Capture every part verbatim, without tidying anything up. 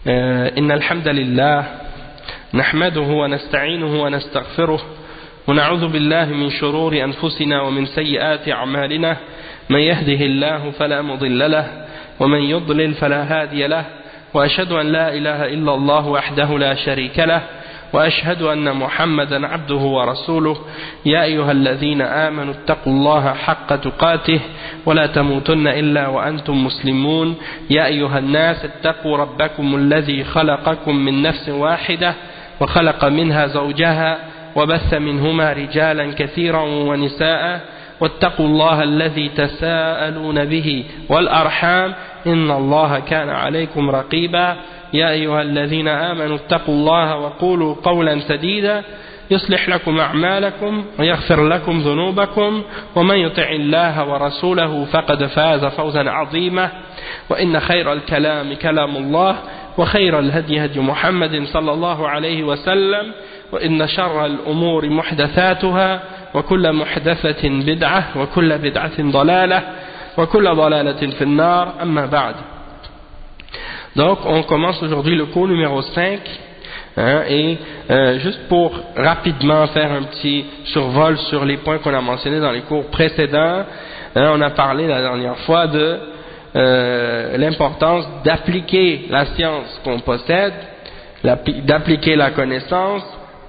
إن الحمد لله نحمده ونستعينه ونستغفره ونعوذ بالله من شرور أنفسنا ومن سيئات أعمالنا من يهده الله فلا مضل له ومن يضلل فلا هادي له وأشهد أن لا إله إلا الله وحده لا شريك له وأشهد أن محمدا عبده ورسوله يا أيها الذين آمنوا اتقوا الله حق تقاته ولا تموتن إلا وأنتم مسلمون يا أيها الناس اتقوا ربكم الذي خلقكم من نفس واحدة وخلق منها زوجها وبث منهما رجالا كثيرا ونساء واتقوا الله الذي تساءلون به والأرحام إن الله كان عليكم رقيبا يا أيها الذين آمنوا اتقوا الله وقولوا قولا سديدا يصلح لكم أعمالكم ويغفر لكم ذنوبكم ومن يطع الله ورسوله فقد فاز فوزا عظيما وإن خير الكلام كلام الله وخير الهدي هدي محمد صلى الله عليه وسلم وإن شر الأمور محدثاتها وكل محدثة بدعة وكل بدعة ضلالة وكل ضلالة في النار أما بعد. Donc on commence aujourd'hui le cours numéro cinq hein, et euh, juste pour rapidement faire un petit survol sur les points qu'on a mentionnés dans les cours précédents, hein, on a parlé la dernière fois de euh, l'importance d'appliquer la science qu'on possède, d'appliquer la connaissance,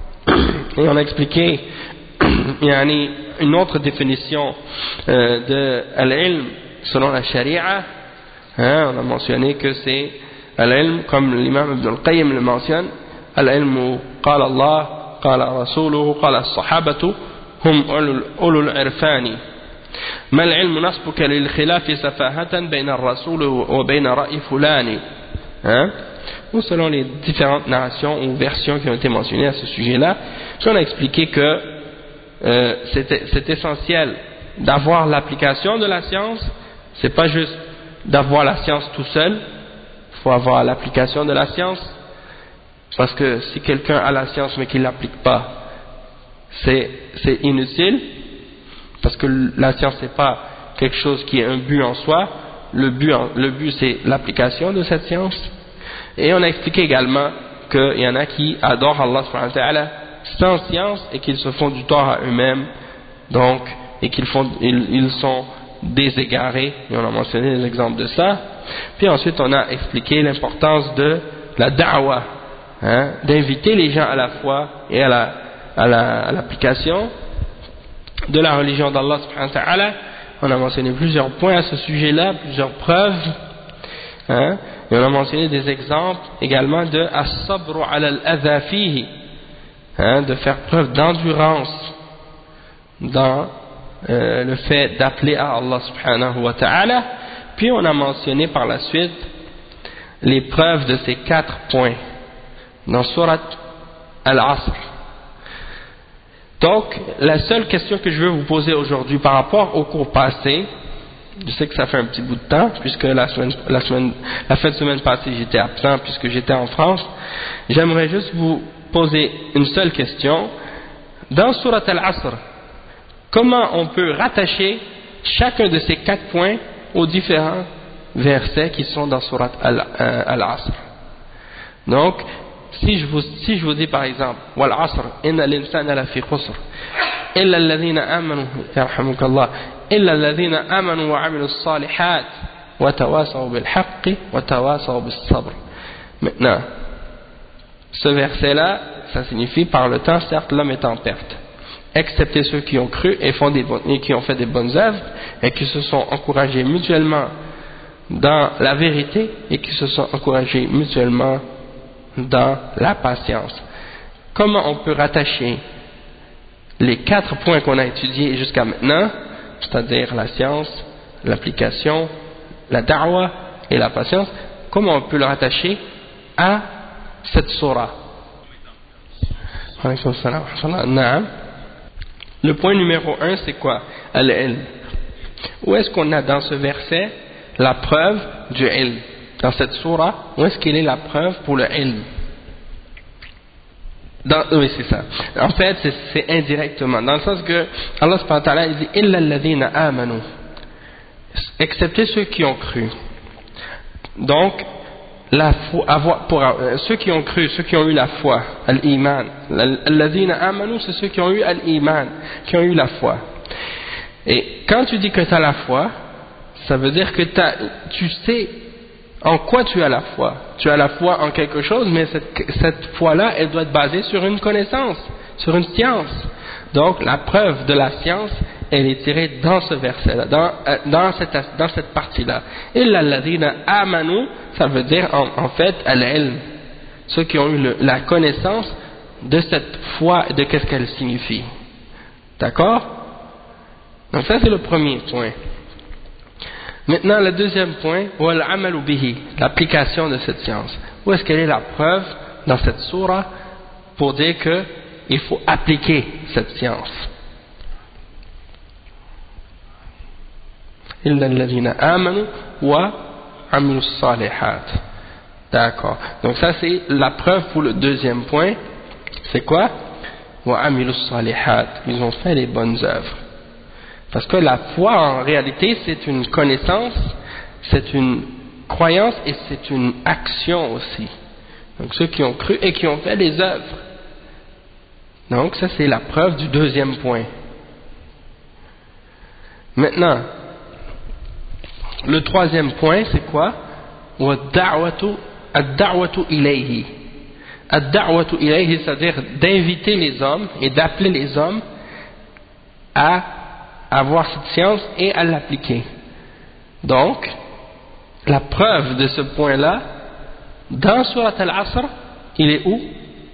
et on a expliqué il y a une autre définition euh, de al-ilm selon la sharia, hein, on a mentionné que c'est al-ilm, comme l'imam Ibn al-Qayyim le mentionne, al-ilmu qala Allah, qala rasuluhu, qala as-sahabatu, hum ulul irfani. ما العلم نصبك للخلاف سفاهة بين الرسول وبين رأي فلان. Hein? Ou selon les différentes narrations ou versions qui ont été mentionnées à ce sujet-là, on a expliqué que euh, c'est essentiel d'avoir l'application de la science. C'est pas juste d'avoir la science tout seul, il faut avoir l'application de la science, parce que si quelqu'un a la science mais qu'il ne l'applique pas, c'est inutile, parce que la science c'est pas quelque chose qui est un but en soi, le but, le but c'est l'application de cette science. Et on a expliqué également qu'il y en a qui adorent Allah subhanahu wa ta'ala sans science et qu'ils se font du tort à eux-mêmes, donc, et qu'ils font, ils, ils sont déségarés, et on a mentionné des exemples de ça. Puis ensuite on a expliqué l'importance de la da'wa, hein, d'inviter les gens à la foi et à la, à la, à l'application de la religion d'Allah subhanahu wa ta'ala. On a mentionné plusieurs points à ce sujet-là, plusieurs preuves, hein, et on a mentionné des exemples également de as-sabru ala al-adha fihi, hein, de faire preuve d'endurance dans euh, le fait d'appeler à Allah subhanahu wa ta'ala. Puis on a mentionné par la suite les preuves de ces quatre points dans Surat Al-Asr. Donc la seule question que je veux vous poser aujourd'hui par rapport au cours passé, je sais que ça fait un petit bout de temps puisque la semaine, la semaine, la fin de semaine passée j'étais absent puisque j'étais en France, j'aimerais juste vous poser une seule question. Dans Surat Al-Asr, comment on peut rattacher chacun de ces quatre points aux différents versets qui sont dans Surat Al-Asr? Donc, si je vous, si je vous dis par exemple, Wal Asr, inna l'insana lafi khusr, illa alladhina amanu, yarhamukallah, illa alladhina amanu wa amilu salihat, wa tawasaw bil haqqi, wa tawasaw bis sabr. Maintenant, ce verset-là, ça signifie par le temps, certes, l'homme est en perte, excepté ceux qui ont cru et, font des bonnes, et qui ont fait des bonnes œuvres et qui se sont encouragés mutuellement dans la vérité et qui se sont encouragés mutuellement dans la patience. Comment on peut rattacher les quatre points qu'on a étudiés jusqu'à maintenant, c'est-à-dire la science, l'application, la da'wa et la patience, comment on peut le rattacher à cette surah? Le point numéro un, c'est quoi? Al-ilm. Où est-ce qu'on a dans ce verset la preuve du ilm? Dans cette surah, où est-ce qu'il est la preuve pour le ilm? Dans, oui, c'est ça. En fait, c'est indirectement, dans le sens que Allah subhanahu wa ta'ala dit illa alladhina amanu, excepté ceux qui ont cru. Donc, la foi, avoir, pour, euh, ceux qui ont cru, ceux qui ont eu la foi, al-iman, alladhina amanu, c'est ceux qui ont eu al-iman, qui ont eu la foi. Et quand tu dis que tu as la foi, ça veut dire que t'as, tu sais en quoi tu as la foi. Tu as la foi en quelque chose, mais cette, cette foi-là, elle doit être basée sur une connaissance, sur une science. Donc la preuve de la science, elle est tirée dans ce verset-là, dans, dans cette, dans cette partie-là. Illa alladhina amanu, ça veut dire en, en fait al-ilm, ceux qui ont eu le, la connaissance de cette foi et de qu'est-ce qu'elle signifie. D'accord? Donc ça c'est le premier point. Maintenant le deuxième point, wal amalu bihi, l'application de cette science. Où est-ce qu'elle est la preuve dans cette sourate pour dire que il faut appliquer cette science? Illa alladhina amanu wa amilu salihat. D'accord. Donc ça c'est la preuve pour le deuxième point. C'est quoi? Wa amilu salihat. Ils ont fait les bonnes œuvres. Parce que la foi en réalité c'est une connaissance, c'est une croyance et c'est une action aussi. Donc ceux qui ont cru et qui ont fait les œuvres. Donc ça c'est la preuve du deuxième point. Maintenant, le troisième point c'est quoi? Ad-da'watu ad-da'watu ilayhi. Ad-da'watu ilayhi, c'est-à-dire d'inviter les hommes et d'appeler les hommes à avoir cette science et à l'appliquer. Donc, la preuve de ce point-là, dans Surat Al-Asr, il est où?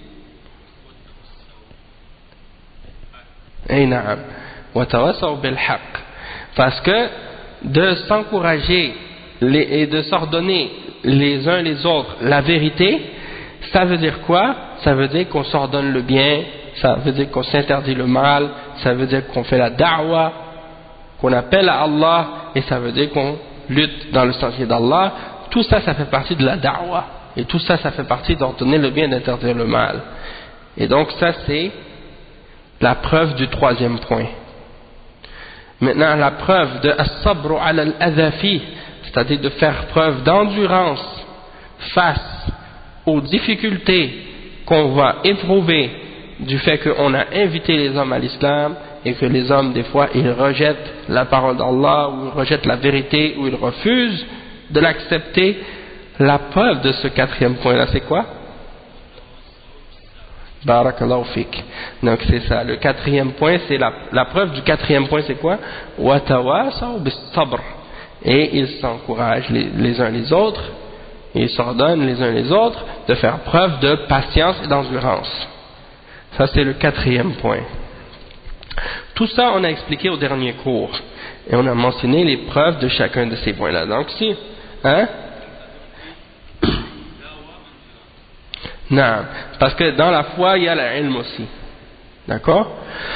Ayna'am. Wa tawassaw bil haqq. Parce que de s'encourager et de s'ordonner les uns les autres la vérité, ça veut dire quoi? Ça veut dire qu'on s'ordonne le bien, ça veut dire qu'on s'interdit le mal, ça veut dire qu'on fait la da'wa, qu'on appelle à Allah, et ça veut dire qu'on lutte dans le sentier d'Allah. Tout ça, ça fait partie de la da'wa, et tout ça, ça fait partie d'ordonner le bien et d'interdire le mal. Et donc ça c'est la preuve du troisième point. Maintenant la preuve de as-sabru ala al-adhafi, c'est-à-dire de faire preuve d'endurance face aux difficultés qu'on va éprouver du fait qu'on a invité les hommes à l'islam et que les hommes des fois ils rejettent la parole d'Allah ou ils rejettent la vérité ou ils refusent de l'accepter. La preuve de ce quatrième point là c'est quoi? Barakallahu fik. Donc c'est ça, le quatrième point c'est la, la preuve du quatrième point c'est quoi? Wa tawasaw bis sabr. Et ils s'encouragent les, les uns les autres, et ils s'ordonnent les uns les autres de faire preuve de patience et d'endurance. Ça c'est le quatrième point. Tout ça on a expliqué au dernier cours et on a mentionné les preuves de chacun de ces points là. Donc si hein non, parce que dans la foi il y a la ilm aussi, d'accord?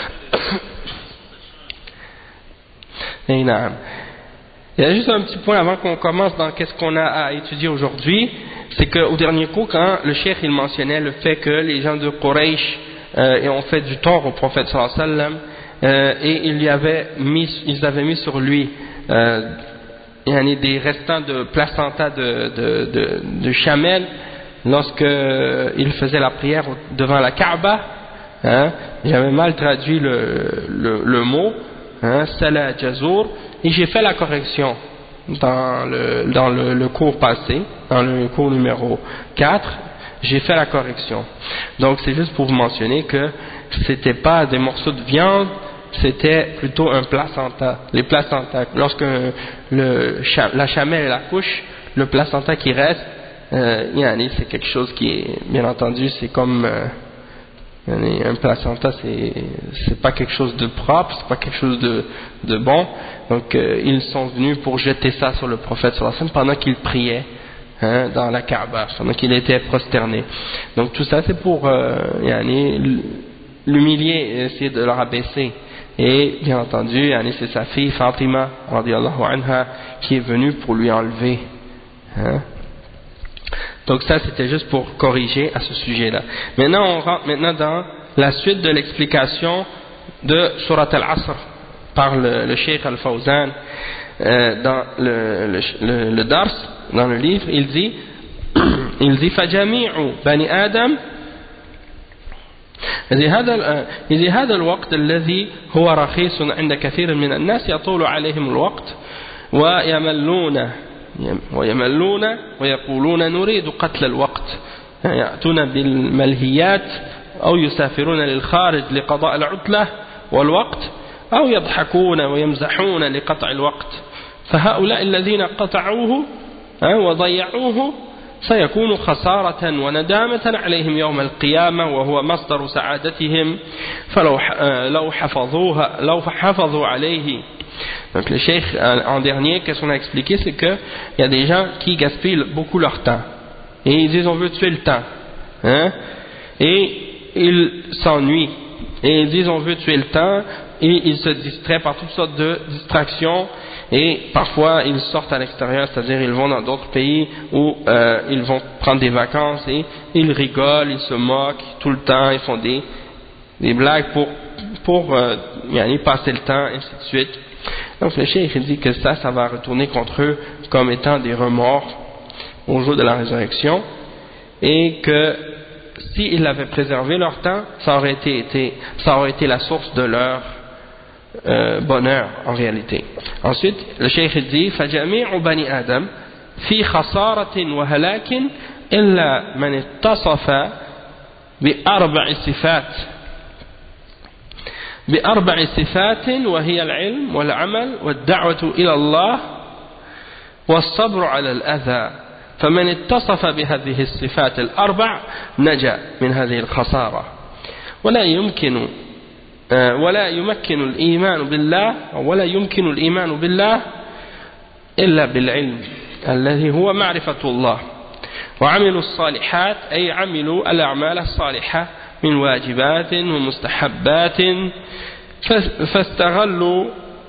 Et non. Il y a juste un petit point avant qu'on commence dans qu'est-ce qu'on a à étudier aujourd'hui, c'est qu'au dernier cours quand le cheikh il mentionnait le fait que les gens de Quraysh euh, ont fait du tort au prophète sallallahu alayhi wa sallam euh, et ils, lui avaient mis, ils avaient mis sur lui euh, il y en a des restants de placenta de, de, de, de chamel lorsque euh, il faisait la prière devant la Kaaba, hein, j'avais mal traduit le, le, le mot, hein, Salah Jazour, et j'ai fait la correction dans le, dans le, le cours passé, dans le cours numéro quatre, j'ai fait la correction. Donc c'est juste pour vous mentionner que c'était pas des morceaux de viande, c'était plutôt un placenta. Les placentas, lorsque le, la chamelle accouche, le placenta qui reste, Euh, yani, c'est quelque chose qui est, bien entendu, c'est comme euh, yani, un placenta, c'est c'est pas quelque chose de propre, c'est pas quelque chose de, de bon. Donc euh, ils sont venus pour jeter ça sur le prophète sallallahu alayhi wa sallam pendant qu'il priait, hein, dans la Kaaba, pendant qu'il était prosterné. Donc tout ça c'est pour euh, yani, l'humilier et essayer de le rabaisser. Et bien entendu, yani, c'est sa fille Fatima radiyallahu anha qui est venue pour lui enlever, hein. Donc ça c'était juste pour corriger à ce sujet-là. Maintenant on rentre maintenant dans la suite de l'explication de Surat Al-Asr par le, le Cheikh Al-Fawzan euh, dans le, le, le, le Dars, dans le livre, il dit il dit فجميع بني آدم هذا هذا الوقت الذي هو رخيص عند كثير من الناس يطول عليهم الوقت ويملون ويملون ويقولون نريد قتل الوقت يأتون بالملهيات أو يسافرون للخارج لقضاء العطلة والوقت أو يضحكون ويمزحون لقطع الوقت فهؤلاء الذين قطعوه وضيعوه سيكون خسارة وندامة عليهم يوم القيامة وهو مصدر سعادتهم فلو لو حفظوها لو حفظوا عليه. Donc le cheikh en dernier, qu'est-ce qu'on a expliqué, c'est que il y a des gens qui gaspillent beaucoup leur temps et ils disent on veut tuer le temps, hein, et ils s'ennuient et ils disent on veut tuer le temps et ils se distraient par toutes sortes de distractions. Et parfois ils sortent à l'extérieur, c'est-à-dire ils vont dans d'autres pays où euh, ils vont prendre des vacances et ils rigolent, ils se moquent tout le temps, ils font des, des blagues pour, pour euh, y passer le temps, et ainsi de suite. Donc le cheikh dit que ça, ça va retourner contre eux comme étant des remords au jour de la résurrection, et que s'ils avaient préservé leur temps, ça aurait été, été, ça aurait été la source de leur Euh, bonheur en réalité. Ensuite le cheikh dit فجميع بني آدم في خسارة وهلاك إلا من اتصف بأربع صفات بأربع صفات وهي العلم والعمل والدعوة إلى الله والصبر على الأذى فمن اتصف بهذه الصفات الأربع نجا من هذه الخسارة ولا يمكن ولا يمكن الإيمان بالله ولا يمكن الإيمان بالله إلا بالعلم الذي هو معرفة الله وعملوا الصالحات أي عملوا الأعمال الصالحة من واجبات ومستحبات فاستغلوا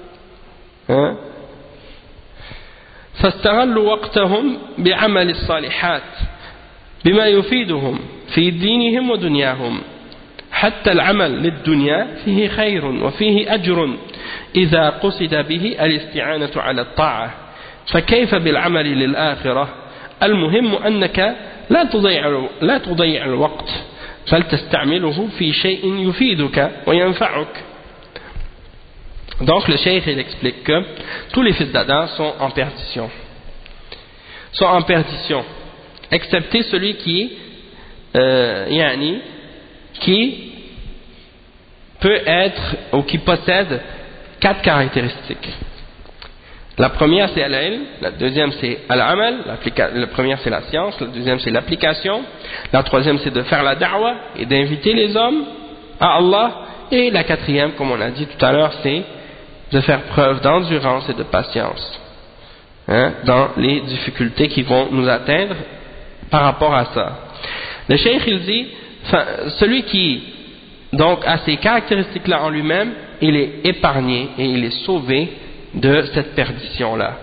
فاستغلوا وقتهم بعمل الصالحات بما يفيدهم في دينهم ودنياهم حتى العمل للدنيا فيه خير وفيه أجر إذا قصد به الاستعانة على الطاعة فكيف بالعمل للآخرة المهم أنك لا تضيع لا تضيع الوقت فلتستعمله في شيء يفيدك وينفعك. Donc le cheikh il explique que tous les fils d'Adam sont en perdition sont en perdition excepté celui qui euh, yani, qui peut être ou qui possède quatre caractéristiques. La première c'est al-ilm, la deuxième c'est al-amal, la première c'est la science, la deuxième c'est l'application, la troisième c'est de faire la da'wa et d'inviter les hommes à Allah, et la quatrième, comme on a dit tout à l'heure, c'est de faire preuve d'endurance et de patience, hein, dans les difficultés qui vont nous atteindre par rapport à ça. Le cheikh il dit, celui qui donc a ces caractéristiques là en lui-même, il est épargné et il est sauvé de cette perdition là.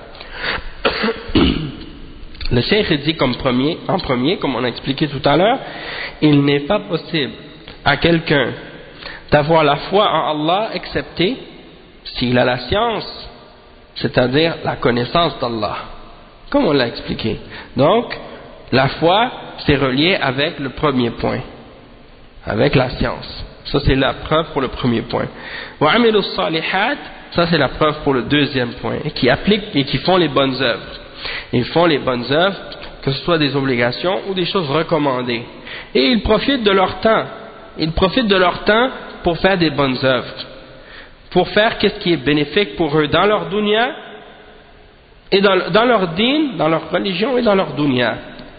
Le cheikh dit comme premier, en premier, comme on a expliqué tout à l'heure, il n'est pas possible à quelqu'un d'avoir la foi en Allah excepté s'il a la science, c'est-à-dire la connaissance d'Allah, comme on l'a expliqué. Donc la foi c'est relié avec le premier point, avec la science. Ça c'est la preuve pour le premier point. Wa amilu salihat, ça c'est la preuve pour le deuxième point, et qui appliquent et qui font les bonnes œuvres. Ils font les bonnes œuvres, que ce soit des obligations ou des choses recommandées. Et ils profitent de leur temps. Ils profitent de leur temps pour faire des bonnes œuvres, pour faire qu'est-ce qui est bénéfique pour eux dans leur dunya et dans, dans leur din, dans leur religion et dans leur dunya.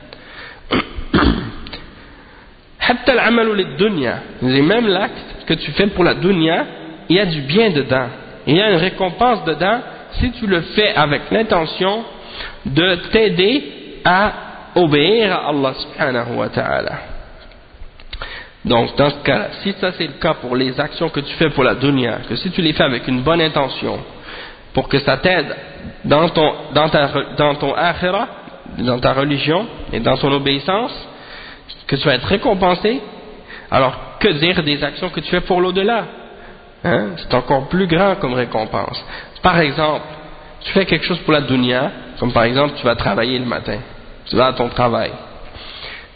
Hatta al-amalu lid-dunya, même l'acte que tu fais pour la dunya, il y a du bien dedans, il y a une récompense dedans si tu le fais avec l'intention de t'aider à obéir à Allah subhanahu wa ta'ala. Donc dans ce cas, si ça c'est le cas pour les actions que tu fais pour la dunya, que si tu les fais avec une bonne intention pour que ça t'aide dans ton, dans ta, dans ton akhira, dans ta religion et dans ton obéissance, que tu vas être récompensé, alors que dire des actions que tu fais pour l'au-delà, hein? C'est encore plus grand comme récompense. Par exemple, tu fais quelque chose pour la dunya, comme par exemple tu vas travailler le matin, tu vas à ton travail,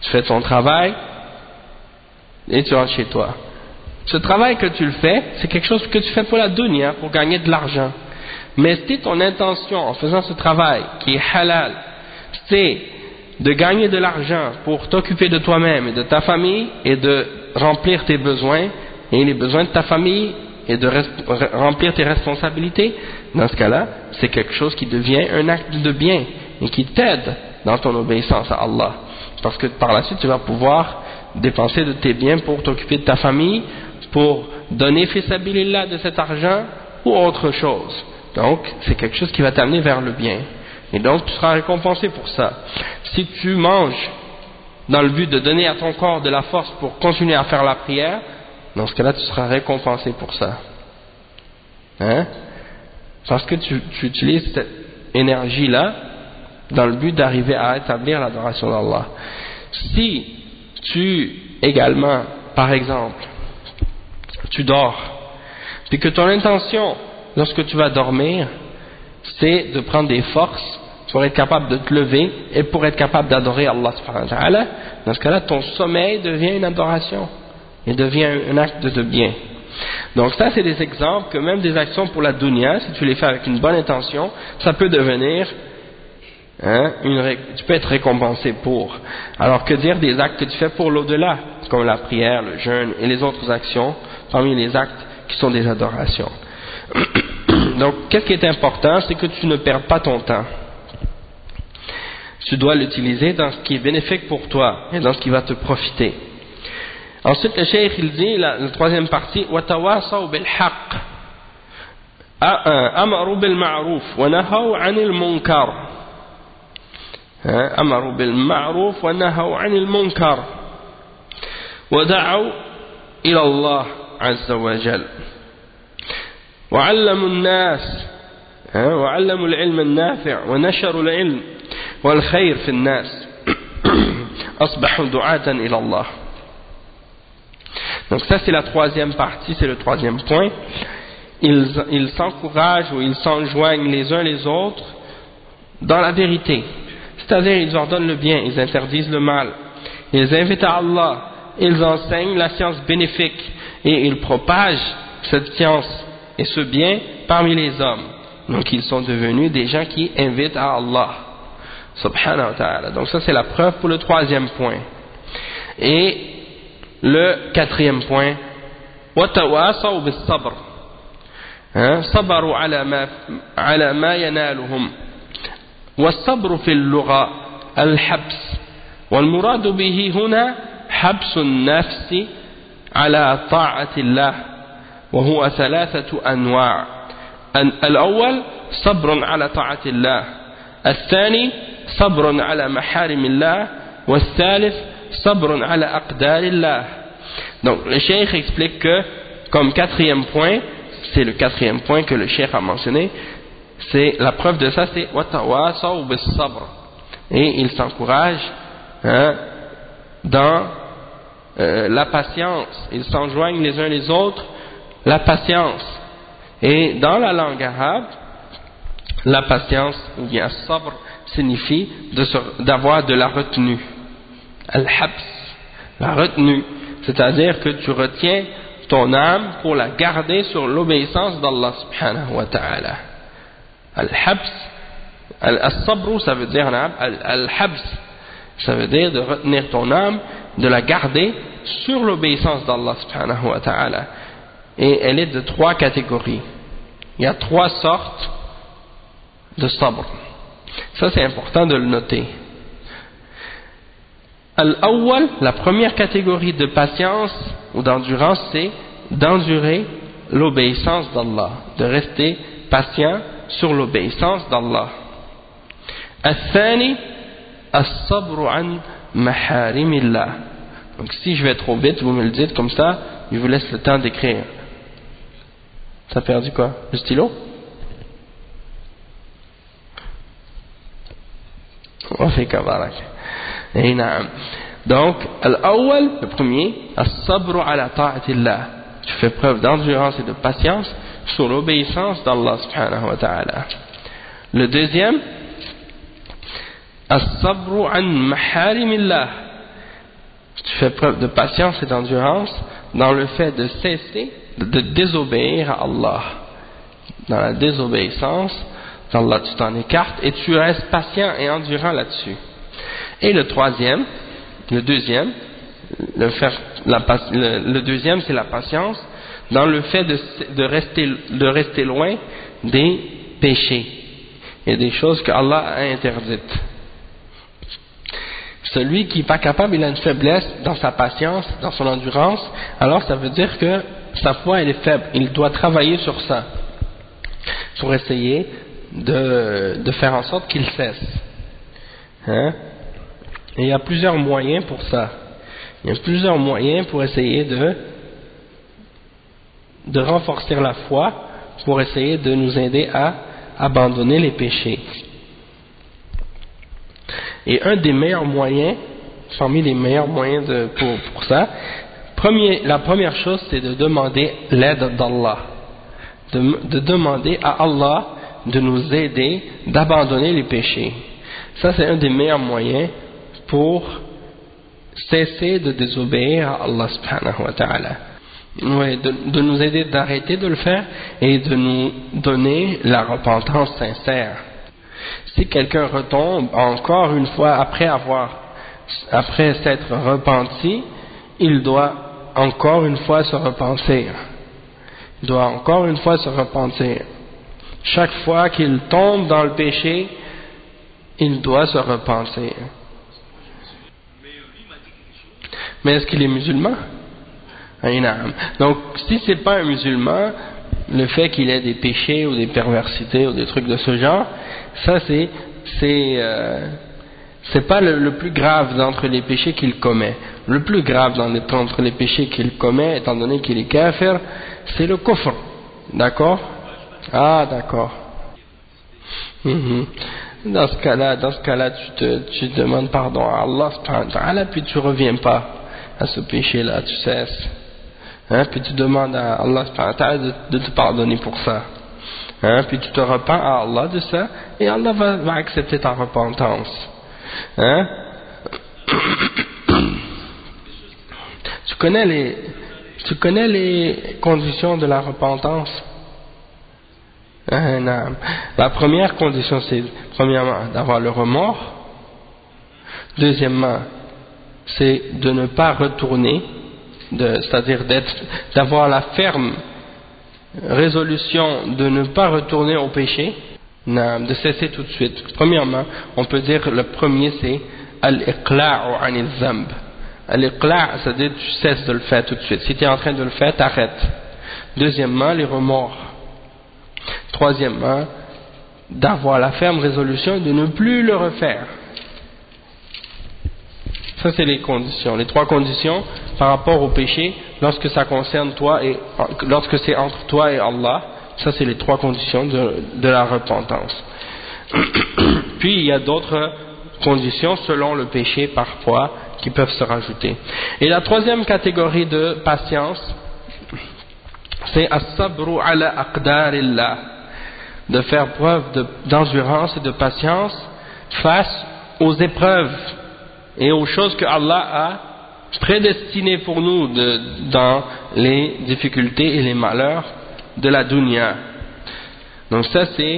tu fais ton travail et tu rentres chez toi. Ce travail que tu le fais, c'est quelque chose que tu fais pour la dunya, pour gagner de l'argent. Mais si ton intention en faisant ce travail qui est halal, c'est de gagner de l'argent pour t'occuper de toi-même et de ta famille et de remplir tes besoins et les besoins de ta famille et de remplir tes responsabilités, dans ce cas-là, c'est quelque chose qui devient un acte de bien et qui t'aide dans ton obéissance à Allah. Parce que par la suite, tu vas pouvoir dépenser de tes biens pour t'occuper de ta famille, pour donner fi sabilillah de cet argent ou autre chose. Donc, c'est quelque chose qui va t'amener vers le bien. Et donc, tu seras récompensé pour ça. Si tu manges dans le but de donner à ton corps de la force pour continuer à faire la prière, dans ce cas-là, tu seras récompensé pour ça. Hein? Parce que tu, tu utilises cette énergie-là dans le but d'arriver à établir l'adoration d'Allah. Si tu, également, par exemple, tu dors, puis que ton intention, lorsque tu vas dormir, c'est de prendre des forces pour être capable de te lever et pour être capable d'adorer Allah subhanahu wa ta'ala, dans ce cas-là, ton sommeil devient une adoration et devient un acte de bien. Donc ça, c'est des exemples que même des actions pour la dunya, si tu les fais avec une bonne intention, ça peut devenir, hein, une, tu peux être récompensé pour. Alors que dire des actes que tu fais pour l'au-delà, comme la prière, le jeûne et les autres actions, parmi les actes qui sont des adorations. Donc, qu'est-ce qui est important, c'est que tu ne perds pas ton temps. Tu dois l'utiliser dans ce qui est bénéfique pour toi et dans ce qui va te profiter. Ensuite, le cheikh il dit, la, la troisième partie, وَتَوَاصَوْا بِالْحَقِّ أَمَرُوا بِالْمَعْرُوفِ وَنَهَوْا عَنِ الْمُنْكَرِ أَمَرُوا بِالْمَعْرُوفِ وَنَهَوْا عَنِ الْمُنْكَرِ وَدَعَوْا إِلَى اللَّهِ عَزَّ وَجَلَّ وعلموا الناس وعلموا العلم النافع ونشروا العلم والخير في الناس أصبحوا دعاة إلى الله. Donc ça c'est la troisième partie, c'est le troisième point. Ils, ils s'encouragent ou ils s'enjoignent les uns les autres dans la vérité, c'est-à-dire ils ordonnent le bien, ils interdisent le mal, ils invitent à Allah, ils enseignent la science bénéfique et ils propagent cette science et ce bien parmi les hommes. Donc ils sont devenus des gens qui invitent à Allah subhanahu wa ta'ala. Donc ça c'est la preuve pour le troisième point. Et le quatrième point, وَتَوَاصَوْا بِالصَّبْرِ صَبَرُوا على ما على ما ينالهم والصبر في اللغة الحبس والمراد به هنا حبس النفس على طاعة الله وهو ثلاثة أنواع. الأول صبر على طاعة الله، الثاني صبر على محارم الله، والثالث صبر على أقدار الله. Donc le cheikh explique que comme quatrième point, c'est le quatrième point que le cheikh a mentionné, c'est la preuve de ça, c'est وَتَوَاصَوْا بِالصَّبْرِ, et il s'encourage hein, dans euh, la patience, ils s'enjoignent les uns les autres la patience. Et dans la langue arabe, la patience, ou bien sabr, signifie d'avoir de la retenue. Al-habs, la retenue, c'est-à-dire que tu retiens ton âme pour la garder sur l'obéissance d'Allah subhanahu wa ta'ala. Al-habs, al-sabr, ça veut dire en arabe, al-habs, ça veut dire de retenir ton âme, de la garder sur l'obéissance d'Allah subhanahu wa ta'ala. Et elle est de trois catégories. Il y a trois sortes de sabr. Ça c'est important de le noter. Al-awwal, la première catégorie de patience ou d'endurance, c'est d'endurer l'obéissance d'Allah, de rester patient sur l'obéissance d'Allah. Al-thani, as-sabru an maharimillah. Donc si je vais trop vite, vous me le dites comme ça, je vous laisse le temps d'écrire. T'as perdu quoi? Le stylo? Donc, al-awwal, le premier, as-sabru ala ta'atillah. Tu fais preuve d'endurance et de patience sur l'obéissance d'Allah subhanahu wa ta'ala. Le deuxième, as-sabru an maharimillah. tu fais preuve de patience et d'endurance dans le fait de cesser de désobéir à Allah. Dans la désobéissance d'Allah, tu t'en écartes et tu restes patient et endurant là-dessus. Et le troisième, le deuxième, le, faire, la, le, le deuxième c'est la patience dans le fait de, de, rester, de rester loin des péchés et des choses que Allah a interdites. Celui qui n'est pas capable, il a une faiblesse dans sa patience, dans son endurance, alors ça veut dire que sa foi elle est faible, il doit travailler sur ça pour essayer de, de faire en sorte qu'il cesse. Hein? Et il y a plusieurs moyens pour ça. Il y a plusieurs moyens pour essayer de, de renforcer la foi, pour essayer de nous aider à abandonner les péchés. Et un des meilleurs moyens, parmi les meilleurs moyens de, pour, pour ça, premier, la première chose c'est de demander l'aide d'Allah. De, de demander à Allah de nous aider d'abandonner les péchés. Ça c'est un des meilleurs moyens pour cesser de désobéir à Allah subhanahu wa ta'ala. Oui, de, de nous aider d'arrêter de le faire et de nous donner la repentance sincère. Si quelqu'un retombe encore une fois après avoir, après s'être repenti, il doit encore une fois se repentir. Il doit encore une fois se repentir. Chaque fois qu'il tombe dans le péché, il doit se repentir. Mais est-ce qu'il est musulman? Donc, si c'est pas un musulman, le fait qu'il ait des péchés ou des perversités ou des trucs de ce genre, ça c'est c'est euh, c'est pas le, le plus grave d'entre les péchés qu'il commet. Le plus grave d'entre les péchés qu'il commet, étant donné qu'il est kafir, c'est le kufr. D'accord? Ah, d'accord. Mm-hmm. Dans ce cas-là, dans ce cas-là, tu te, tu demandes pardon à Allah subhanahu wa ta'ala, puis tu reviens pas à ce péché-là, tu cesses. Hein, puis tu demandes à Allah subhanahu wa ta'ala de, de te pardonner pour ça. Hein, puis tu te repens à Allah de ça, et Allah va, va accepter ta repentance. Hein? Tu connais les, tu connais les conditions de la repentance? Hein, non. La première condition, c'est premièrement d'avoir le remords. Deuxièmement, c'est de ne pas retourner, de, c'est-à-dire d'être, d'avoir la ferme résolution de ne pas retourner au péché, non, de cesser tout de suite. Premièrement, on peut dire que le premier c'est al-iqla'u anil zamb. Al-iqla', c'est-à-dire tu cesses de le faire tout de suite. Si tu es en train de le faire, t'arrêtes. Deuxièmement, les remords. Troisièmement, d'avoir la ferme résolution de ne plus le refaire. Ça c'est les conditions, les trois conditions par rapport au péché lorsque ça concerne toi et lorsque c'est entre toi et Allah. Ça c'est les trois conditions de, de la repentance. Puis il y a d'autres conditions selon le péché parfois qui peuvent se rajouter. Et la troisième catégorie de patience, c'est as-sabru ala aqdarillah, de faire preuve de, d'endurance et de patience face aux épreuves et aux choses que Allah a prédestinées pour nous de, dans les difficultés et les malheurs de la dunya. Donc ça c'est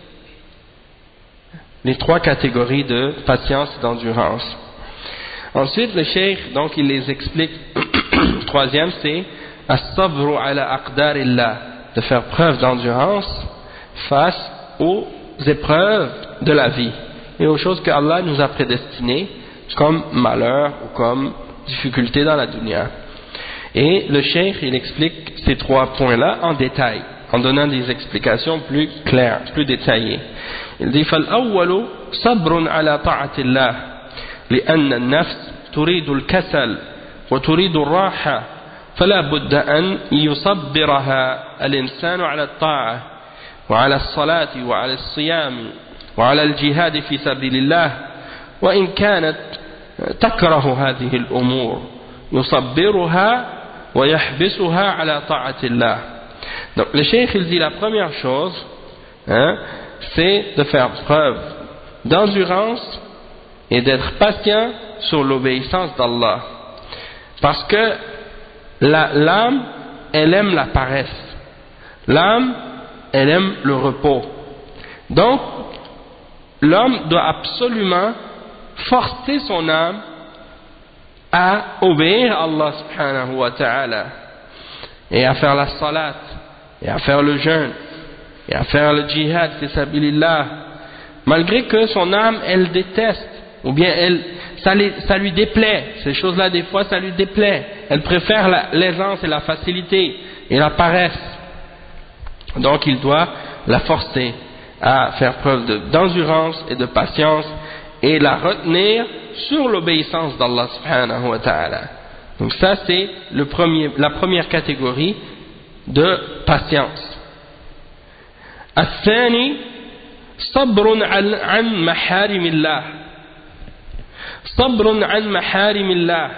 les trois catégories de patience et d'endurance. Ensuite le cheikh donc il les explique. Le troisième c'est as-sabru ala aqdarillah, de faire preuve d'endurance face aux épreuves de la vie et aux choses que Allah nous a prédestinées comme malheur ou comme difficulté dans la dunya. Et le cheikh il explique ces trois points-là en détail, en donnant des explications plus claires, plus détaillées. Il dit فالأول صبر على طاعة الله لأن النفس تريد الكسل وتريد الراحة فلا بد أن يصبرها الإنسان على الطاعة وعلى الصلاة وعلى الصيام وعلى الجهاد في سبيل الله وإن كانت تكره هذه الأمور يصبرها ويحبسها على طاعة الله. Donc le cheikh il dit la première chose, hein, c'est de faire preuve d'endurance et d'être patient sur l'obéissance d'Allah. Parce que la, l'âme, elle aime la paresse. L'âme, elle aime le repos. Donc, l'homme doit absolument forcer son âme à obéir à Allah subhanahu wa ta'ala et à faire la salat et à faire le jeûne et à faire le djihad fi sabilillah, malgré que son âme elle déteste ou bien elle ça, les, ça lui déplaît, ces choses-là des fois ça lui déplaît, elle préfère la, l'aisance et la facilité et la paresse. Donc il doit la forcer à faire preuve de, d'endurance et de patience et la retenir sur l'obéissance d'Allah subhanahu wa ta'ala. Donc ça c'est le premier, la première catégorie de patience. الثاني صبر عن عن محارم الله صبر عن محارم الله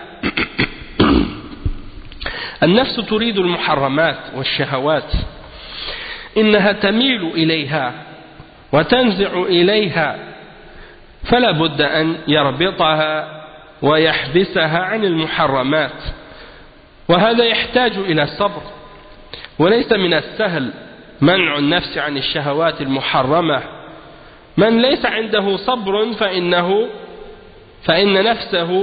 النفس تريد المحرمات والشهوات إنها تميل إليها وتنزع إليها فلا بد أن يربطها ويحبسها عن المحرمات وهذا يحتاج إلى صبر وليس من السهل منع النفس عن الشهوات المحرمة من ليس عنده صبر فإنه فإن نفسه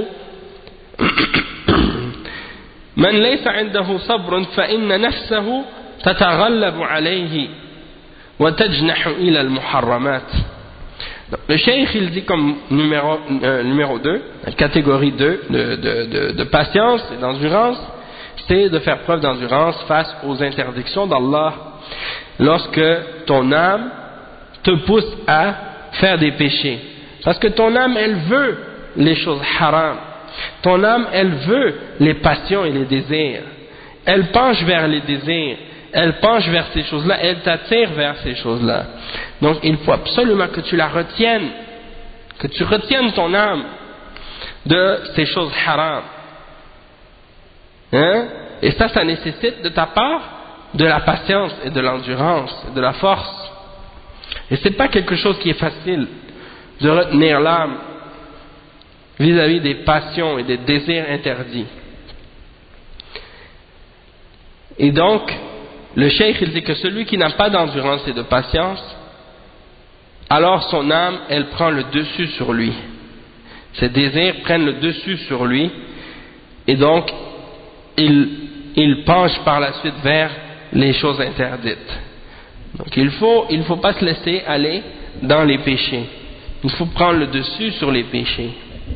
من ليس عنده صبر فإن نفسه تتغلب عليه وتجنح إلى المحرمات. Le cheikh il dit comme numéro, euh, numéro deux, la catégorie deux de, de, de, de patience et d'endurance, c'est de faire preuve d'endurance face aux interdictions d'Allah lorsque ton âme te pousse à faire des péchés. Parce que ton âme elle veut les choses haram, ton âme elle veut les passions et les désirs, elle penche vers les désirs, elle penche vers ces choses-là, elle t'attire vers ces choses-là. Donc il faut absolument que tu la retiennes, que tu retiennes ton âme de ces choses haram. Hein? Et ça, ça nécessite de ta part de la patience et de l'endurance, et de la force. Et c'est pas quelque chose qui est facile de retenir l'âme vis-à-vis des passions et des désirs interdits. Et donc, le cheikh il dit que celui qui n'a pas d'endurance et de patience, alors son âme, elle prend le dessus sur lui. Ses désirs prennent le dessus sur lui, et donc, il, il penche par la suite vers les choses interdites. Donc il faut, il faut pas se laisser aller dans les péchés. Il faut prendre le dessus sur les péchés.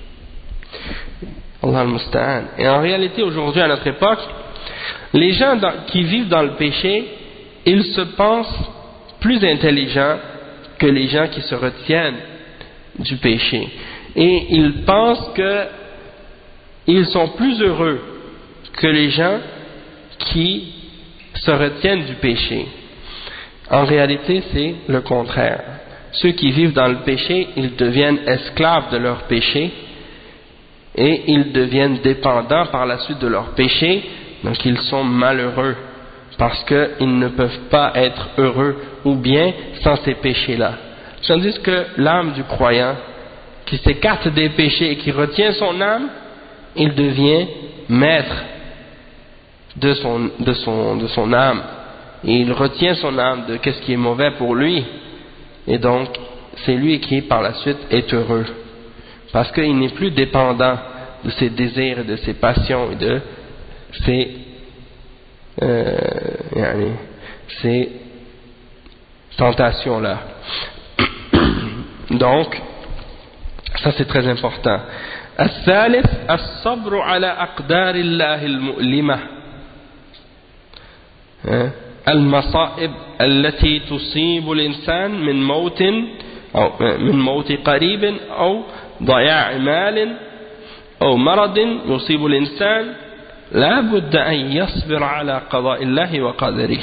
Allah al-Musta'an. Et en réalité, aujourd'hui, à notre époque, les gens dans, qui vivent dans le péché, ils se pensent plus intelligents que les gens qui se retiennent du péché. Et ils pensent qu'ils sont plus heureux que les gens qui se retiennent du péché. En réalité, c'est le contraire. Ceux qui vivent dans le péché, ils deviennent esclaves de leur péché et ils deviennent dépendants par la suite de leur péché, donc ils sont malheureux parce qu'ils ne peuvent pas être heureux ou bien sans ces péchés-là. Tandis que l'âme du croyant qui s'écarte des péchés et qui retient son âme, il devient maître de son, de son, de son âme. Et il retient son âme de qu'est-ce qui est mauvais pour lui. Et donc, c'est lui qui, par la suite, est heureux. Parce qu'il n'est plus dépendant de ses désirs et de ses passions et de ses, euh, ces tentations-là. Donc, ça c'est très important. الثالث الصبر على أقدار الله المؤلمة المصائب التي تصيب الإنسان من موت أو من موت قريب أو ضياع مال أو مرض يصيب الإنسان لا بد أن يصبر على قضاء الله وقدره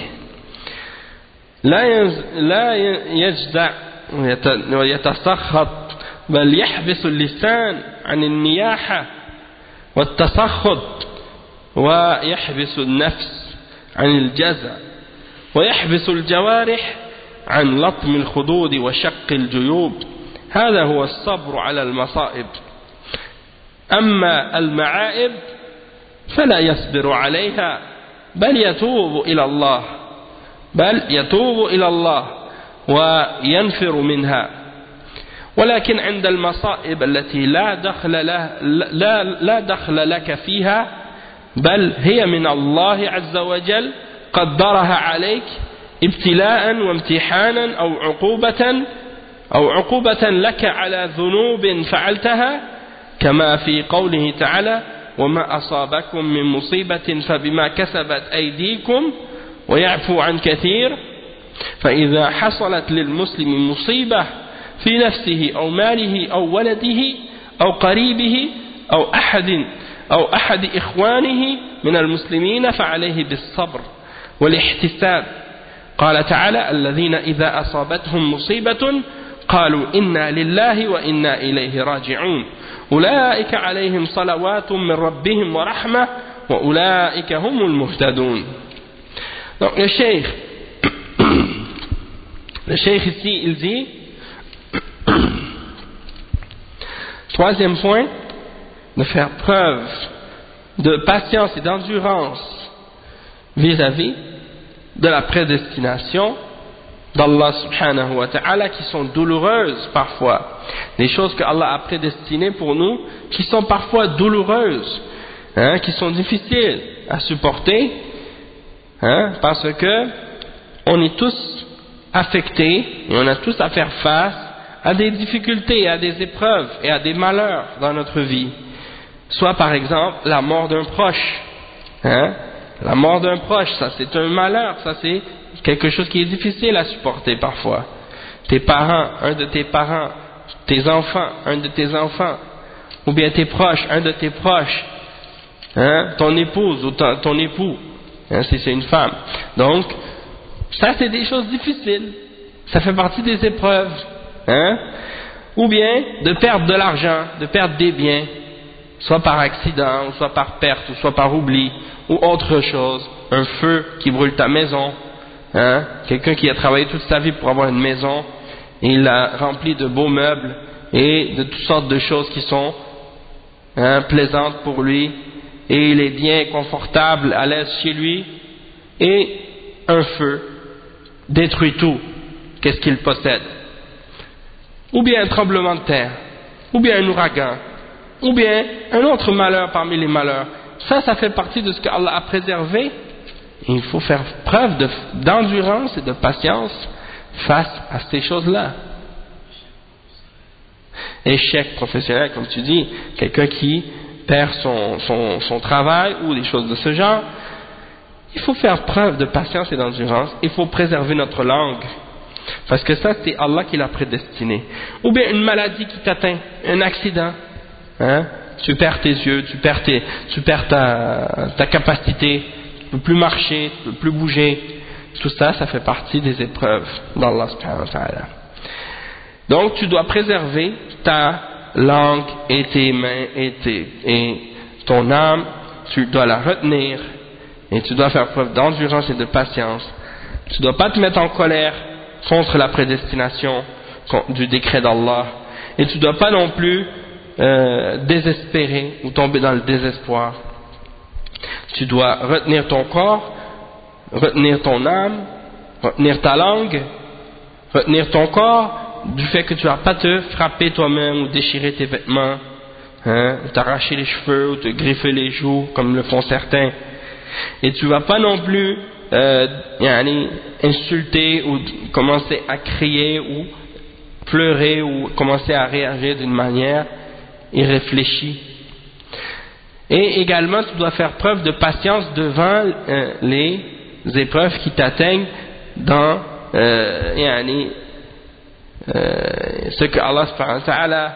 لا لا يجزع ويتسخط بل يحبس اللسان عن النياحة والتسخط ويحبس النفس عن الجزع ويحبس الجوارح عن لطم الخدود وشق الجيوب هذا هو الصبر على المصائب أما المعائب فلا يصبر عليها بل يتوب إلى الله بل يتوب إلى الله وينفر منها ولكن عند المصائب التي لا دخل له لا, لا دخل لك فيها بل هي من الله عز وجل قدرها عليك ابتلاء وامتحانا أو عقوبة أو عقوبة لك على ذنوب فعلتها كما في قوله تعالى وما أصابكم من مصيبة فبما كسبت أيديكم ويعفو عن كثير فإذا حصلت للمسلم مصيبة في نفسه أو ماله أو ولده أو قريبه أو أحد أو أحد إخوانه من المسلمين فعليه بالصبر والاحتساب قال تعالى الذين إذا أصابتهم مصيبة قالوا إنا لله وإنا إليه راجعون أولئك عليهم صلوات من ربهم ورحمة وأولئك هم المهتدون. Donc le cheikh le cheikh ici il dit troisième point, de faire preuve de patience et d'endurance vis-à-vis de la prédestination d'Allah subhanahu wa ta'ala qui sont douloureuses parfois. Des choses que Allah a prédestinées pour nous qui sont parfois douloureuses, hein, qui sont difficiles à supporter, hein, parce que on est tous affectés et on a tous à faire face à des difficultés, à des épreuves et à des malheurs dans notre vie. Soit par exemple la mort d'un proche, hein, la mort d'un proche, ça c'est un malheur, ça c'est quelque chose qui est difficile à supporter parfois. Tes parents, un de tes parents, tes enfants, un de tes enfants, ou bien tes proches, un de tes proches, hein, ton épouse ou ton, ton époux, hein, si c'est une femme. Donc, ça c'est des choses difficiles, ça fait partie des épreuves, hein, ou bien de perdre de l'argent, de perdre des biens, soit par accident, ou soit par perte, ou soit par oubli, ou autre chose, un feu qui brûle ta maison, hein, quelqu'un qui a travaillé toute sa vie pour avoir une maison, et il l'a remplie de beaux meubles, et de toutes sortes de choses qui sont, hein, plaisantes pour lui, et il est bien confortable, à l'aise chez lui, et un feu détruit tout, qu'est-ce qu'il possède, ou bien un tremblement de terre, ou bien un ouragan, ou bien un autre malheur parmi les malheurs. Ça, ça fait partie de ce que Allah a préservé. Et il faut faire preuve de, d'endurance et de patience face à ces choses-là. Échec professionnel, comme tu dis, quelqu'un qui perd son, son, son travail ou des choses de ce genre. Il faut faire preuve de patience et d'endurance. Il faut préserver notre langue. Parce que ça, c'est Allah qui l'a prédestiné. Ou bien une maladie qui t'atteint, un accident. Hein? Tu perds tes yeux, tu perds, tes, tu perds ta, ta capacité, tu ne peux plus marcher, tu ne peux plus bouger. Tout ça, ça fait partie des épreuves d'Allah subhanahu wa ta'ala. Donc tu dois préserver ta langue et tes mains et, tes, et ton âme, tu dois la retenir et tu dois faire preuve d'endurance et de patience. Tu ne dois pas te mettre en colère contre la prédestination du décret d'Allah et tu ne dois pas non plus Euh, désespérer ou tomber dans le désespoir. Tu dois retenir ton corps, retenir ton âme, retenir ta langue, retenir ton corps du fait que tu ne vas pas te frapper toi-même ou déchirer tes vêtements, hein, ou t'arracher les cheveux ou te griffer les joues comme le font certains. Et tu ne vas pas non plus euh, yani, insulter ou commencer à crier ou pleurer ou commencer à réagir d'une manière irréfléchi. Et également tu dois faire preuve de patience devant euh, les épreuves qui t'atteignent dans euh, yani, euh, ce que Allah subhanahu wa ta'ala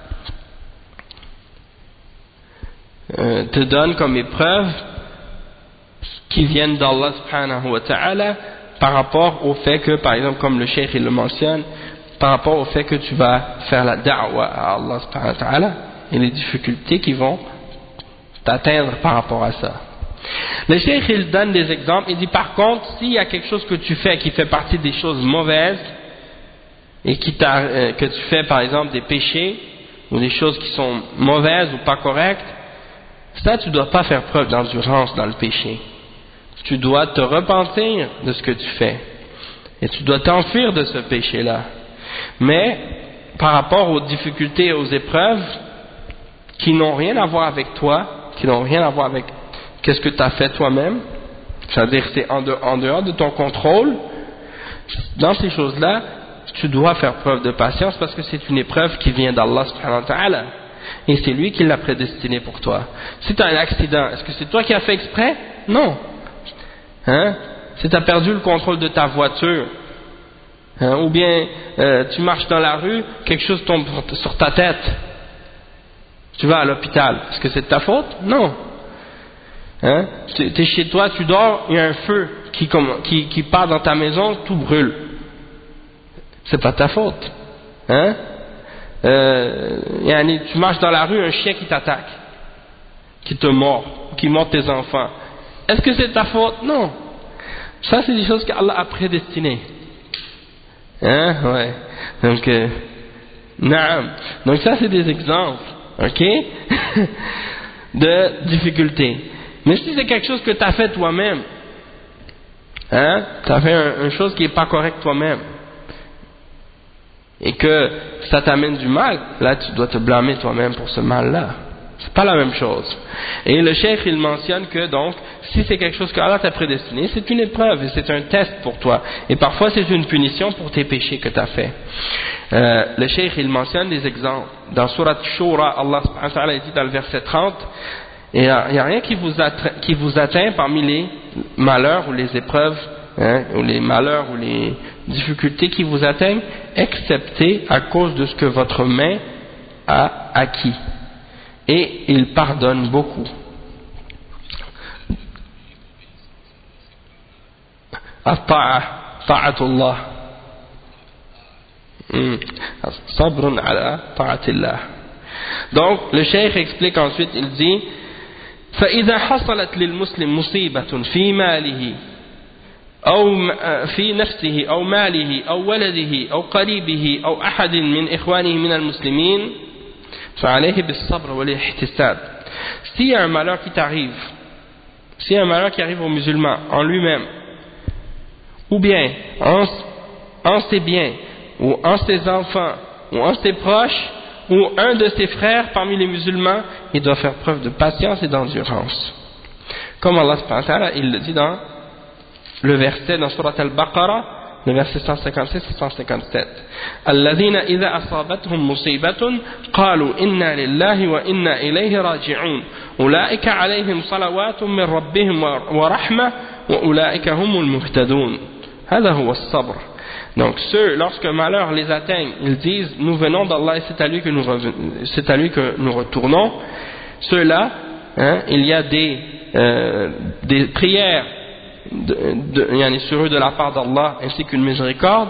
euh, te donne comme épreuve qui viennent d'Allah subhanahu wa ta'ala par rapport au fait que, par exemple, comme le cheikh il le mentionne, par rapport au fait que tu vas faire la da'wa à Allah subhanahu wa ta'ala et les difficultés qui vont t'atteindre par rapport à ça. Le cheikh il donne des exemples, il dit par contre s'il y a quelque chose que tu fais qui fait partie des choses mauvaises et qui t'a, euh, que tu fais par exemple des péchés ou des choses qui sont mauvaises ou pas correctes, ça tu ne dois pas faire preuve d'endurance dans le péché. Tu dois te repentir de ce que tu fais et tu dois t'enfuir de ce péché-là. Mais par rapport aux difficultés et aux épreuves qui n'ont rien à voir avec toi, qui n'ont rien à voir avec qu'est-ce que tu as fait toi-même, c'est-à-dire que c'est en dehors de ton contrôle, dans ces choses-là, tu dois faire preuve de patience parce que c'est une épreuve qui vient d'Allah subhanahu wa ta'ala et c'est lui qui l'a prédestiné pour toi. Si tu as un accident, est-ce que c'est toi qui as fait exprès? Non. Hein? Si tu as perdu le contrôle de ta voiture, hein? Ou bien euh, tu marches dans la rue, quelque chose tombe sur ta tête, tu vas à l'hôpital, est-ce que c'est de ta faute? Non. Hein? Tu es chez toi, tu dors, il y a un feu qui, qui, qui part dans ta maison, tout brûle. C'est pas ta faute. Hein? Euh, tu marches dans la rue, un chien qui t'attaque, qui te mord, qui mord tes enfants. Est-ce que c'est ta faute? Non. Ça, c'est des choses qu'Allah a prédestinées. Hein? Ouais. Donc, euh, naam. Donc ça, c'est des exemples, ok, de difficultés. Mais si c'est quelque chose que tu as fait toi-même, hein, tu as fait un, une chose qui n'est pas correcte toi-même, et que ça t'amène du mal, là tu dois te blâmer toi-même pour ce mal-là. C'est pas la même chose. Et le cheikh il mentionne que donc, si c'est quelque chose qu'Allah t'a prédestiné, c'est une épreuve et c'est un test pour toi. Et parfois c'est une punition pour tes péchés que tu as fait. Euh, le cheikh il mentionne des exemples. Dans Surat Shura, Allah subhanahu wa ta'ala dit dans le verset trente, et il n'y a rien qui vous, atteint, qui vous atteint parmi les malheurs ou les épreuves, hein, ou les malheurs ou les difficultés qui vous atteignent, excepté à cause de ce que votre main a acquis. Et il pardonne beaucoup. At-ta'a, ta'atullah. Sabrun ala ta'atillah. Donc, le cheikh explique ensuite, il dit فإذا حصلت للمسلم مصيبة في ماله أو في نفسه أو ماله أو ولده أو قريبه أو أحد من إخوانه من المسلمين فعليه بالصبر والاحتساب. S'il y a un malheur qui t'arrive, s'il y a un malheur qui arrive aux musulmans en lui-même, ou bien en, en ses biens, ou en ses enfants, ou en ses proches, ou un de ses frères parmi les musulmans, il doit faire preuve de patience et d'endurance. Comme Allah subhanahu wa ta'ala, il le dit dans le verset dans Surat Al-Baqarah, le verset cent cinquante-six et cent cinquante-sept. الذين إذا أصابتهم مصيبة قالوا إنا لله وإنا إليه راجعون أولئك عليهم صلوات من ربهم ورحمة وأولئك هم المهتدون. هذا هو الصبر. Donc ceux, lorsque malheur les atteigne, ils disent nous venons d'Allah et c'est à lui que nous, c'est à lui que nous retournons. Ceux-là, hein, il y a des, euh, des prières de, de, sur eux de la part d'Allah ainsi qu'une miséricorde.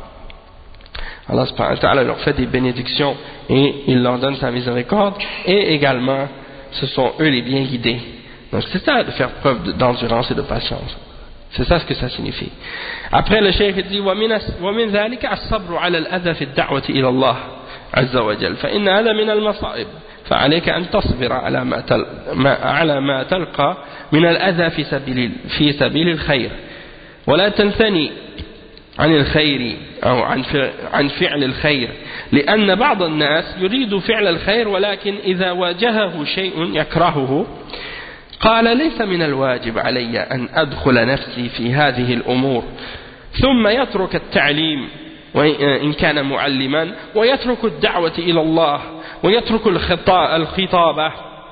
Allah subhanahu wa ta'ala leur fait des bénédictions et il leur donne sa miséricorde, et également ce sont eux les bien guidés. Donc c'est ça de faire preuve d'endurance et de patience. C'est ça ce que ça signifie. Après le cheikh dit ومن ذلك الصبر على الأذى في الدعوة إلى الله عز وجل فإن هذا من المصائب فعليك أن تصبر على ما تل... ما... على ما تلقى من الأذى في سبيل في سبيل الخير ولا تنثني عن الخير أو عن عن فعل الخير لأن بعض الناس يريد فعل الخير ولكن إذا واجهه شيء يكرهه قال ليس من الواجب علي أن أدخل نفسي في هذه الأمور ثم يترك التعليم وإن كان معلما ويترك الدعوة إلى الله ويترك الخطابة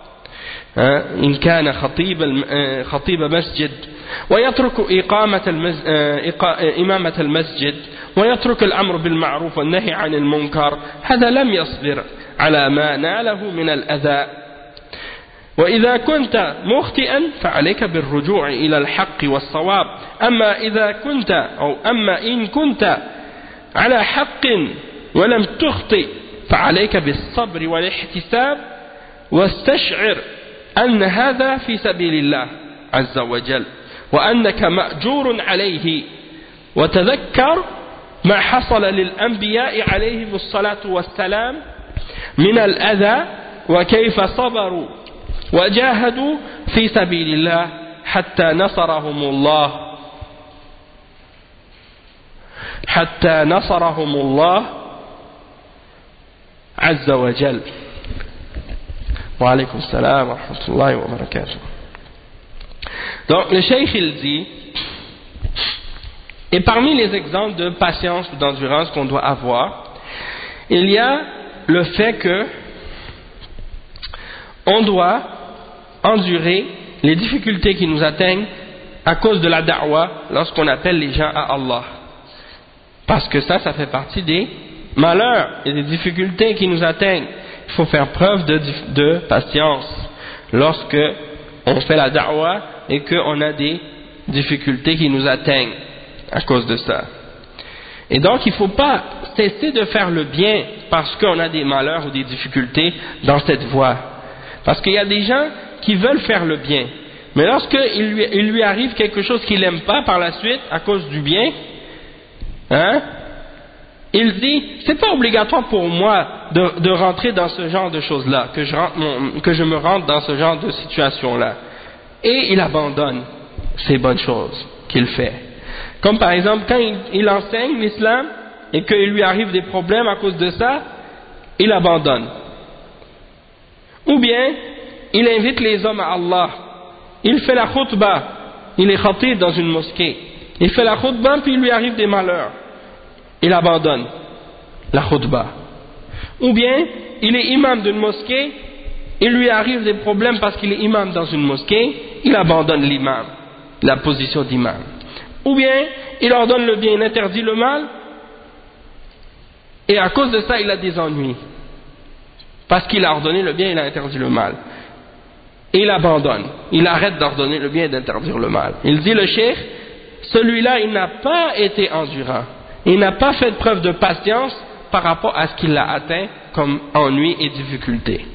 إن كان خطيب خطيب مسجد ويترك إقامة المز... إمامة المسجد ويترك الأمر بالمعروف والنهي عن المنكر هذا لم يصبر على ما ناله من الأذى وإذا كنت مخطئا فعليك بالرجوع إلى الحق والصواب أما إذا كنت أو أما إن كنت على حق ولم تخطئ فعليك بالصبر والاحتساب واستشعر أن هذا في سبيل الله عز وجل وأنك مأجور عليه وتذكر ما حصل للأنبياء عليهم الصلاة والسلام من الأذى وكيف صبروا وجاهدوا في سبيل الله حتى نصرهم الله حتى نصرهم الله عز وجل. وعليكم السلام ورحمة الله وبركاته. Donc le cheikh il dit, et parmi les exemples de patience ou d'endurance qu'on doit avoir, il y a le fait que on doit endurer les difficultés qui nous atteignent à cause de la da'wah lorsqu'on appelle les gens à Allah. Parce que ça, ça fait partie des malheurs et des difficultés qui nous atteignent. Il faut faire preuve de, de patience lorsque on fait la da'wah et qu'on a des difficultés qui nous atteignent à cause de ça. Et donc, il ne faut pas cesser de faire le bien parce qu'on a des malheurs ou des difficultés dans cette voie. Parce qu'il y a des gens qui veulent faire le bien, mais lorsqu'il lui, il lui arrive quelque chose qu'il n'aime pas par la suite à cause du bien, hein, il dit, c'est pas obligatoire pour moi de, de rentrer dans ce genre de choses-là, que je, rentre mon, que je me rentre dans ce genre de situation-là. Et il abandonne ces bonnes choses qu'il fait. Comme par exemple, quand il, il enseigne l'islam et qu'il lui arrive des problèmes à cause de ça, il abandonne. Ou bien, il invite les hommes à Allah. Il fait la khutbah. Il est khatib dans une mosquée. Il fait la khutbah puis il lui arrive des malheurs. Il abandonne la khutbah. Ou bien, il est imam d'une mosquée, il lui arrive des problèmes parce qu'il est imam dans une mosquée, il abandonne l'imam, la position d'imam. Ou bien, il ordonne le bien, il interdit le mal, et à cause de ça, il a des ennuis. Parce qu'il a ordonné le bien, il a interdit le mal. Et il abandonne, il arrête d'ordonner le bien et d'interdire le mal. Il dit le cheikh, celui-là, il n'a pas été endurant. Il n'a pas fait preuve de patience par rapport à ce qu'il a atteint comme ennui et difficulté.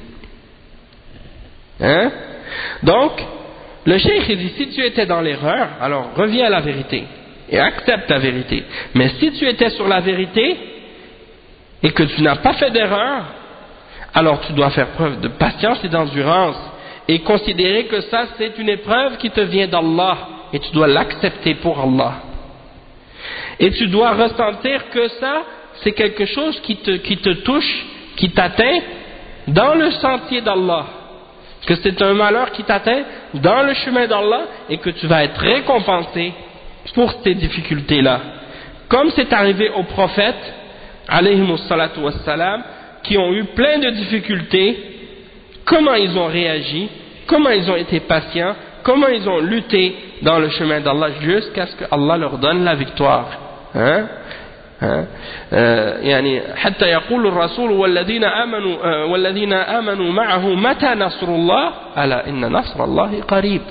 Hein? Donc, le cheikh dit, si tu étais dans l'erreur, alors reviens à la vérité et accepte la vérité. Mais si tu étais sur la vérité et que tu n'as pas fait d'erreur, alors tu dois faire preuve de patience et d'endurance et considérer que ça c'est une épreuve qui te vient d'Allah et tu dois l'accepter pour Allah. Et tu dois ressentir que ça, c'est quelque chose qui te, qui te touche, qui t'atteint dans le sentier d'Allah. Que c'est un malheur qui t'atteint dans le chemin d'Allah et que tu vas être récompensé pour ces difficultés-là. Comme c'est arrivé aux prophètes, alayhimus salatu wassalam, qui ont eu plein de difficultés, comment ils ont réagi, comment ils ont été patients, comment ils ont lutté dans le chemin d'Allah jusqu'à ce que Allah leur donne la victoire. Hein? Hein? Euh, يعني حتى يقول الرسول والذين آمنوا euh, والذين آمنوا معه متى نصر الله ألا إن نصر الله قريب.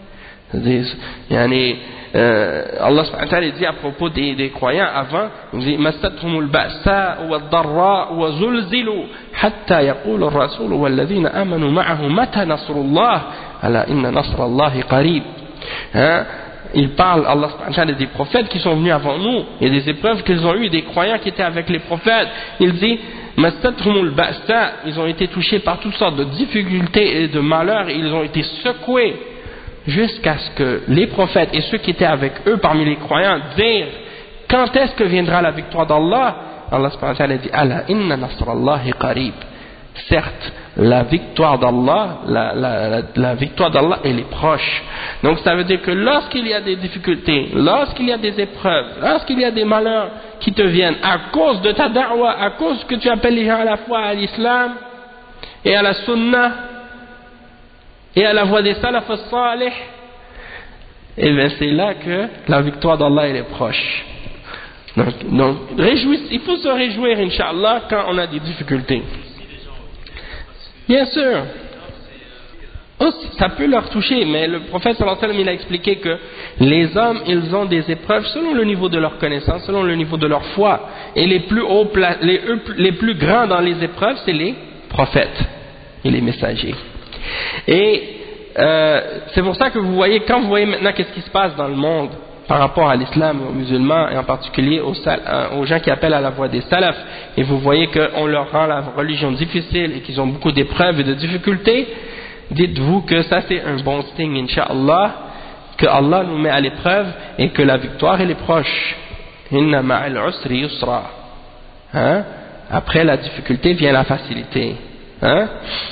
يعني euh, Allah subhanahu wa ta'ala dit à propos des, des croyants avant, il dit مستهم البأساء والضراء وزلزلوا حتى يقول الرسول والذين آمنوا معه متى نصر الله ألا إن نصر الله قريب. Hein? Il parle, Allah subhanahu wa ta'ala, des prophètes qui sont venus avant nous et des épreuves qu'ils ont eues, des croyants qui étaient avec les prophètes. Il dit, ils ont été touchés par toutes sortes de difficultés et de malheurs et ils ont été secoués jusqu'à ce que les prophètes et ceux qui étaient avec eux parmi les croyants dirent quand est-ce que viendra la victoire d'Allah. Allah subhanahu wa ta'ala dit, Ala inna nasrallahi qarib. Certes, la victoire d'Allah, la, la, la, la victoire d'Allah, elle est proche. Donc ça veut dire que lorsqu'il y a des difficultés, lorsqu'il y a des épreuves, lorsqu'il y a des malheurs qui te viennent à cause de ta da'wah, à cause que tu appelles les gens à la fois à l'islam et à la sunnah et à la voie des salaf as-salih, et bien c'est là que la victoire d'Allah elle est proche. Donc, donc réjouis, il faut se réjouir, Inch'Allah, quand on a des difficultés. Bien sûr, oh, ça peut leur toucher, mais le prophète sallallahu alayhi wa sallam il a expliqué que les hommes ils ont des épreuves selon le niveau de leur connaissance, selon le niveau de leur foi, et les plus hauts, les, les plus grands dans les épreuves c'est les prophètes et les messagers. Et euh, c'est pour ça que vous voyez, quand vous voyez maintenant qu'est-ce qui se passe dans le monde par rapport à l'islam et aux musulmans, et en particulier aux, aux gens qui appellent à la voie des salafs, et vous voyez qu'on leur rend la religion difficile et qu'ils ont beaucoup d'épreuves et de difficultés, dites-vous que ça c'est un bon signe, Inch'Allah, que Allah nous met à l'épreuve et que la victoire elle est proche. Inna ma'al usri yusra. Hein? Après la difficulté vient la facilité. Hein?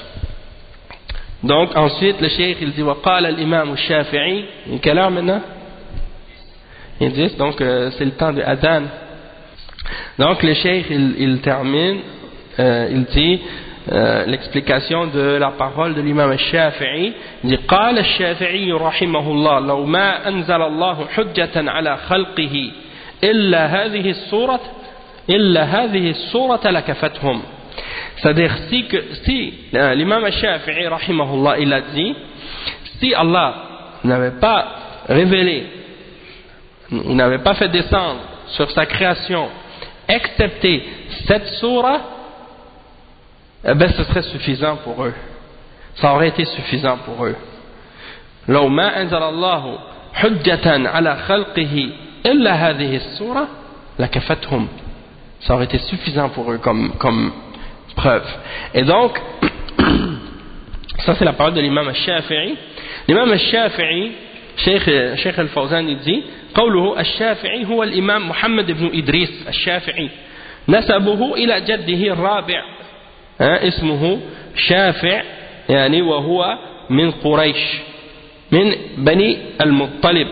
Donc ensuite le cheikh il dit wa qala al-imam al-Shafi'i. Quelle heure maintenant? Il dit donc euh, c'est le temps de Adhan. Donc le cheikh il, il termine, euh, il dit euh, l'explication de la parole de l'imam al-Shafi'i. Il dit قال الشافعي رحمه الله لو ما أنزل الله حجة على خلقه إلا هذه السورة إلا هذه السورة لكفتهم. C'est-à-dire si, que, si euh, l'imam al-Shafi'i rahimahullah il a dit si Allah n'avait pas révélé, il n'avait pas fait descendre sur sa création excepté cette sourate, eh ben ce serait suffisant pour eux, ça aurait été suffisant pour eux. لو ما أنزل الله حجة على خلقه إلا هذه السورة لكفتهم, ça aurait été suffisant pour eux comme, comme preuve. Et donc ça c'est la parole de l'imam al-Shafi'i. L'imam al-Shafi'i, Cheikh, Cheikh al-Fawzan il dit قوله الشافعي هو الإمام محمد بن إدريس الشافعي نسبه إلى جده الرابع اسمه شافع يعني وهو من قريش من بني المطلب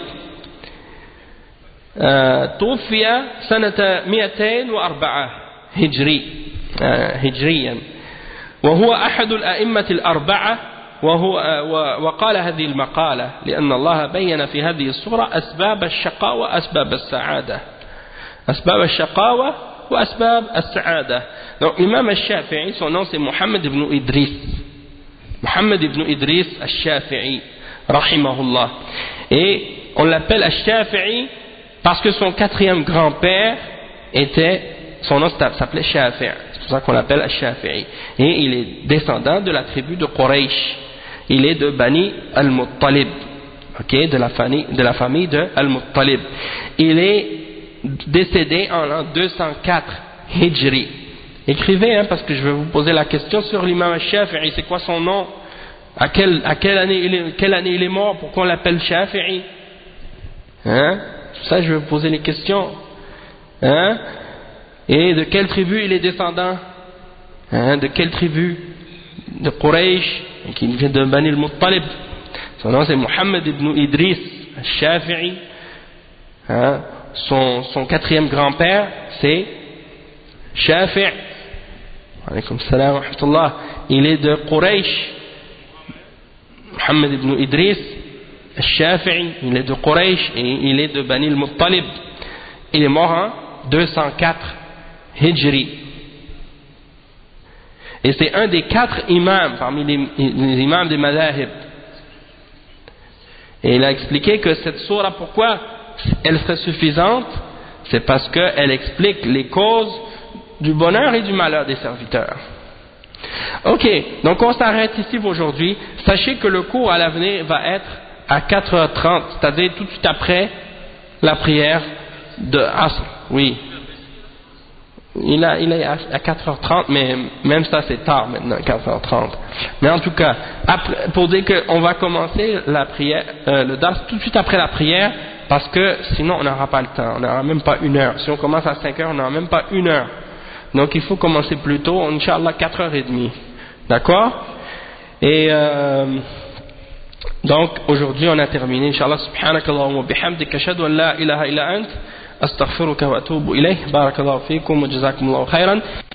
توفي سنة مئتين وأربعة هجري هجريا وهو أحد الأئمة الأربعة وهو وقال هذه المقالة لأن الله بين في هذه السورة أسباب الشقاوة وأسباب السعادة أسباب الشقاوة وأسباب السعادة. Donc l'imam al-Shafi'i, son nom c'est Mohammed ibn Idris, Mohammed ibn Idris al-Shafi'i rahimahullah, et on l'appelle al-Shafi'i parce que son quatrième grand-père était, son nom s'appelait Shafi', c'est pour ça qu'on l'appelle al-Shafi'i, et il est descendant de la tribu de Quraysh. Il est de Bani al-Muttalib, okay, de la famille de la famille de al-Muttalib. Il est décédé en l'an deux cent quatre Hijri. Écrivez, hein, parce que je vais vous poser la question sur l'imam al-Shafi'i. C'est quoi son nom? À quelle, à quelle année il est, quelle année il est mort? Pourquoi on l'appelle Shafi'i? Hein? Tout ça, je vais vous poser les questions. Hein? Et de quelle tribu il est descendant? Hein? De quelle tribu? De Quraysh, qui vient de Bani al-Muttalib. Son nom c'est Mohammed ibn Idris al-Shafi'i. Hein? Son, son quatrième grand-père c'est Shafi'. Alaykoum salam wa rahmatullah. Il est de Quraysh. Mohammed ibn Idris al-Shafi'i. Il est de Quraysh et il est de Bani al-Muttalib. Il est mort en deux cent quatre Hijri. Et c'est un des quatre imams parmi les, les imams des madhahib. Et il a expliqué que cette sourate, pourquoi elle serait suffisante, c'est parce qu'elle explique les causes du bonheur et du malheur des serviteurs. Ok, donc on s'arrête ici pour aujourd'hui. Sachez que le cours à l'avenir va être à quatre heures trente, c'est-à-dire tout de suite après la prière de Asr. Oui. Il, a, il est à quatre heures trente, mais même ça c'est tard maintenant, quatre heures trente. Mais en tout cas, après, pour dire qu'on va commencer la prière, euh, le dars tout de suite après la prière, parce que sinon on n'aura pas le temps, on n'aura même pas une heure. Si on commence à cinq heures, on n'aura même pas une heure. Donc il faut commencer plus tôt, Inch'Allah quatre heures trente. D'accord? Et euh, donc aujourd'hui on a terminé, Inch'Allah, subhanakallahumma bihamdika ashhadu an la ilaha illa ant. أستغفرك وأتوب إليه. بارك الله فيكم وجزاكم الله خيرا.